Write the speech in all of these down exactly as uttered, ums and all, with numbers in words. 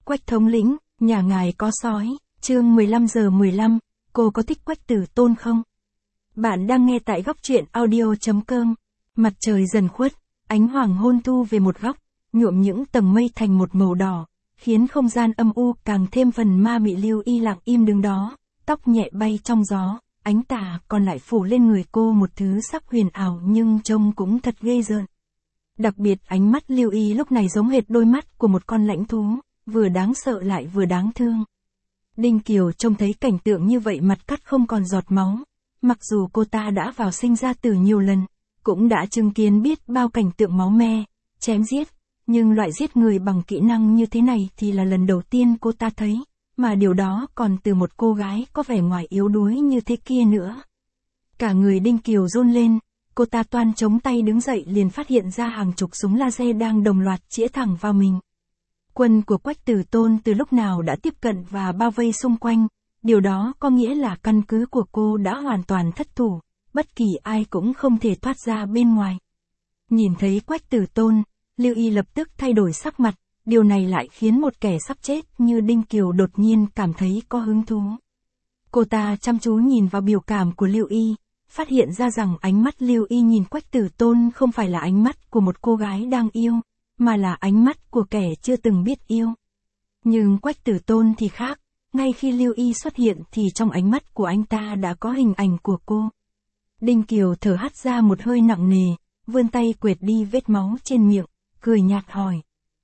Quách thống lĩnh, nhà ngài có sói, chương mười lăm giờ mười lăm, cô có thích Quách Tử Tôn không? Bạn đang nghe tại góc truyện audio chấm com. Mặt trời dần khuất, ánh hoàng hôn thu về một góc, nhuộm những tầng mây thành một màu đỏ, khiến không gian âm u càng thêm phần ma mị. Lưu Y lặng im đứng đó, tóc nhẹ bay trong gió, ánh tà còn lại phủ lên người cô một thứ sắc huyền ảo nhưng trông cũng thật ghê rợn. Đặc biệt ánh mắt Lưu Y lúc này giống hệt đôi mắt của một con lãnh thú, vừa đáng sợ lại vừa đáng thương. Đinh Kiều trông thấy cảnh tượng như vậy mặt cắt không còn giọt máu. Mặc dù cô ta đã vào sinh ra tử nhiều lần, cũng đã chứng kiến biết bao cảnh tượng máu me, chém giết, nhưng loại giết người bằng kỹ năng như thế này thì là lần đầu tiên cô ta thấy, mà điều đó còn từ một cô gái có vẻ ngoài yếu đuối như thế kia nữa. Cả người Đinh Kiều run lên, cô ta toan chống tay đứng dậy liền phát hiện ra hàng chục súng laser đang đồng loạt chĩa thẳng vào mình. Quân của Quách Tử Tôn từ lúc nào đã tiếp cận và bao vây xung quanh, điều đó có nghĩa là căn cứ của cô đã hoàn toàn thất thủ, bất kỳ ai cũng không thể thoát ra bên ngoài. Nhìn thấy Quách Tử Tôn, Lưu Y lập tức thay đổi sắc mặt, điều này lại khiến một kẻ sắp chết như Đinh Kiều đột nhiên cảm thấy có hứng thú. Cô ta chăm chú nhìn vào biểu cảm của Lưu Y, phát hiện ra rằng ánh mắt Lưu Y nhìn Quách Tử Tôn không phải là ánh mắt của một cô gái đang yêu, mà là ánh mắt của kẻ chưa từng biết yêu. Nhưng Quách Tử Tôn thì khác, ngay khi Lưu Y xuất hiện thì trong ánh mắt của anh ta đã có hình ảnh của cô. Đinh Kiều thở hắt ra một hơi nặng nề, vươn tay quệt đi vết máu trên miệng, cười nhạt hỏi.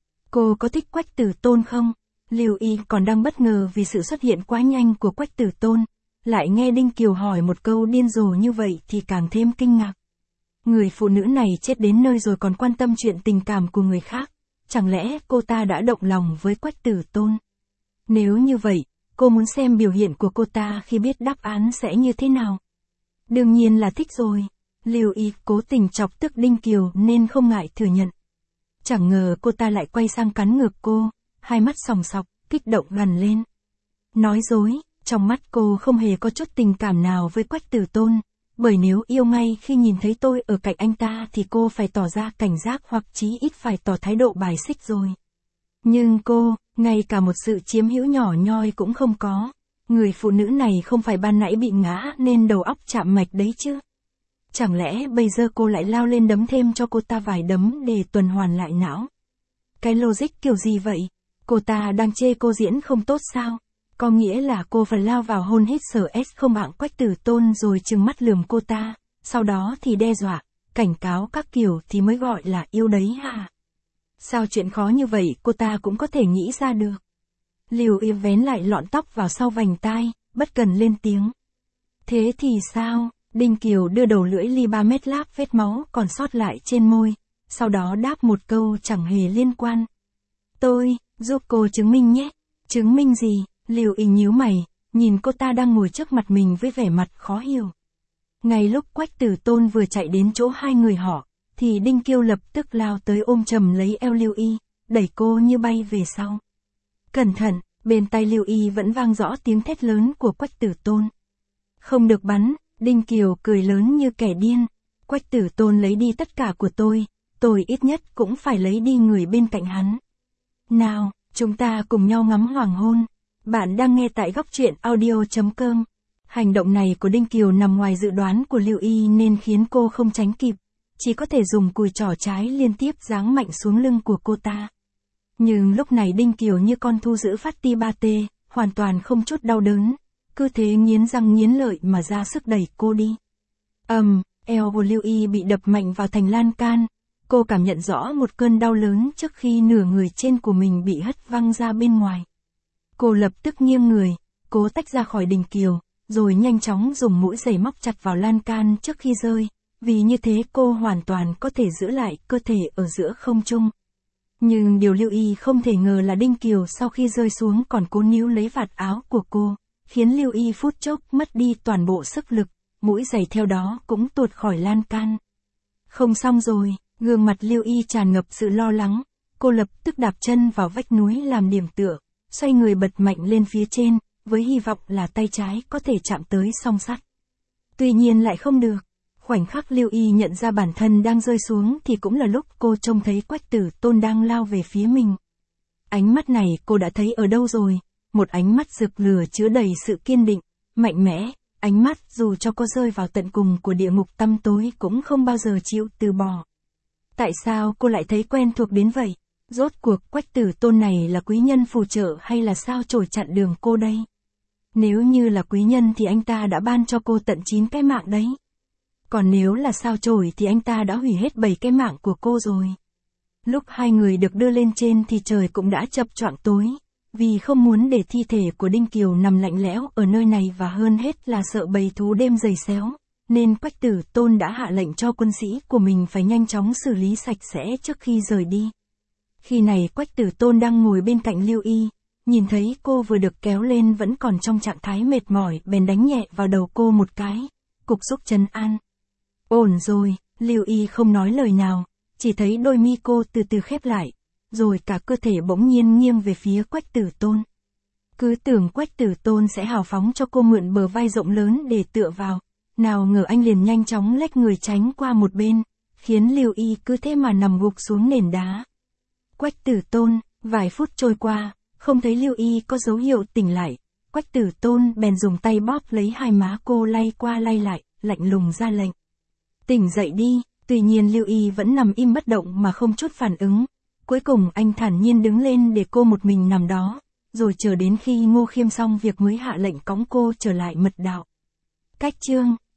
Cô có thích Quách Tử Tôn không? Lưu Y còn đang bất ngờ vì sự xuất hiện quá nhanh của Quách Tử Tôn, lại nghe Đinh Kiều hỏi một câu điên rồ như vậy thì càng thêm kinh ngạc. Người phụ nữ này chết đến nơi rồi còn quan tâm chuyện tình cảm của người khác, chẳng lẽ cô ta đã động lòng với Quách Tử Tôn? Nếu như vậy, cô muốn xem biểu hiện của cô ta khi biết đáp án sẽ như thế nào. Đương nhiên là thích rồi. Lưu Y cố tình chọc tức Đinh Kiều nên không ngại thừa nhận. Chẳng ngờ cô ta lại quay sang cắn ngược cô, hai mắt sòng sọc, kích động gằn lên. Nói dối, trong mắt cô không hề có chút tình cảm nào với Quách Tử Tôn, bởi nếu yêu ngay khi nhìn thấy tôi ở cạnh anh ta thì cô phải tỏ ra cảnh giác hoặc chí ít phải tỏ thái độ bài xích rồi. Nhưng cô, ngay cả một sự chiếm hữu nhỏ nhoi cũng không có. Người phụ nữ này không phải ban nãy bị ngã nên đầu óc chạm mạch đấy chứ. Chẳng lẽ bây giờ cô lại lao lên đấm thêm cho cô ta vài đấm để tuần hoàn lại não? Cái logic kiểu gì vậy? Cô ta đang chê cô diễn không tốt sao? Có nghĩa là cô phải lao vào hôn hít sở s không hạng Quách Tử Tôn rồi trừng mắt lườm cô ta, sau đó thì đe dọa, cảnh cáo các kiểu thì mới gọi là yêu đấy hả? Sao chuyện khó như vậy cô ta cũng có thể nghĩ ra được? Lưu Y vén lại lọn tóc vào sau vành tai, bất cần lên tiếng. Thế thì sao? Đinh Kiều đưa đầu lưỡi li ba mét láp vết máu còn sót lại trên môi, sau đó đáp một câu chẳng hề liên quan. Tôi, giúp cô chứng minh nhé. Chứng minh gì? Lưu Y nhíu mày, nhìn cô ta đang ngồi trước mặt mình với vẻ mặt khó hiểu. Ngay lúc Quách Tử Tôn vừa chạy đến chỗ hai người họ, thì Đinh Kiều lập tức lao tới ôm chầm lấy eo Lưu Y, đẩy cô như bay về sau. Cẩn thận, bên tai Lưu Y vẫn vang rõ tiếng thét lớn của Quách Tử Tôn. Không được bắn, Đinh Kiều cười lớn như kẻ điên. Quách Tử Tôn lấy đi tất cả của tôi, tôi ít nhất cũng phải lấy đi người bên cạnh hắn. Nào, chúng ta cùng nhau ngắm hoàng hôn. Bạn đang nghe tại góc truyện audio chấm com. Hành động này của Đinh Kiều nằm ngoài dự đoán của Lưu Y nên khiến cô không tránh kịp, chỉ có thể dùng cùi trỏ trái liên tiếp giáng mạnh xuống lưng của cô ta. Nhưng lúc này Đinh Kiều như con thu giữ phát ti ba tê, hoàn toàn không chút đau đớn, cứ thế nghiến răng nghiến lợi mà ra sức đẩy cô đi. Ầm, um, eo của Lưu Y bị đập mạnh vào thành lan can, cô cảm nhận rõ một cơn đau lớn trước khi nửa người trên của mình bị hất văng ra bên ngoài. Cô lập tức nghiêng người, cố tách ra khỏi Đinh Kiều, rồi nhanh chóng dùng mũi giày móc chặt vào lan can trước khi rơi, vì như thế cô hoàn toàn có thể giữ lại cơ thể ở giữa không trung. Nhưng điều Lưu Y không thể ngờ là Đinh Kiều sau khi rơi xuống còn cố níu lấy vạt áo của cô, khiến Lưu Y phút chốc mất đi toàn bộ sức lực, mũi giày theo đó cũng tuột khỏi lan can. Không xong rồi, gương mặt Lưu Y tràn ngập sự lo lắng, cô lập tức đạp chân vào vách núi làm điểm tựa, xoay người bật mạnh lên phía trên, với hy vọng là tay trái có thể chạm tới song sắt. Tuy nhiên lại không được. Khoảnh khắc Lưu Y nhận ra bản thân đang rơi xuống thì cũng là lúc cô trông thấy Quách Tử Tôn đang lao về phía mình. Ánh mắt này cô đã thấy ở đâu rồi, một ánh mắt rực lửa chứa đầy sự kiên định, mạnh mẽ, ánh mắt dù cho cô rơi vào tận cùng của địa ngục tăm tối cũng không bao giờ chịu từ bỏ. Tại sao cô lại thấy quen thuộc đến vậy? Rốt cuộc Quách Tử Tôn này là quý nhân phù trợ hay là sao chổi chặn đường cô đây? Nếu như là quý nhân thì anh ta đã ban cho cô tận chín cái mạng đấy. Còn nếu là sao chổi thì anh ta đã hủy hết bảy cái mạng của cô rồi. Lúc hai người được đưa lên trên thì trời cũng đã chập choạng tối, vì không muốn để thi thể của Đinh Kiều nằm lạnh lẽo ở nơi này và hơn hết là sợ bầy thú đêm giày xéo, nên Quách Tử Tôn đã hạ lệnh cho quân sĩ của mình phải nhanh chóng xử lý sạch sẽ trước khi rời đi. Khi này Quách Tử Tôn đang ngồi bên cạnh Lưu Y, nhìn thấy cô vừa được kéo lên vẫn còn trong trạng thái mệt mỏi, bèn đánh nhẹ vào đầu cô một cái, cục xúc trấn an. Ổn rồi, Lưu Y không nói lời nào, chỉ thấy đôi mi cô từ từ khép lại, rồi cả cơ thể bỗng nhiên nghiêng về phía Quách Tử Tôn. Cứ tưởng Quách Tử Tôn sẽ hào phóng cho cô mượn bờ vai rộng lớn để tựa vào, nào ngờ anh liền nhanh chóng lách người tránh qua một bên, khiến Lưu Y cứ thế mà nằm gục xuống nền đá. Quách Tử Tôn, vài phút trôi qua, không thấy Lưu Y có dấu hiệu tỉnh lại, Quách Tử Tôn bèn dùng tay bóp lấy hai má cô lay qua lay lại, lạnh lùng ra lệnh. Tỉnh dậy đi, tuy nhiên Lưu Y vẫn nằm im bất động mà không chút phản ứng. Cuối cùng anh thản nhiên đứng lên để cô một mình nằm đó, rồi chờ đến khi Ngô Khiêm xong việc mới hạ lệnh cõng cô trở lại mật đạo. Cách chương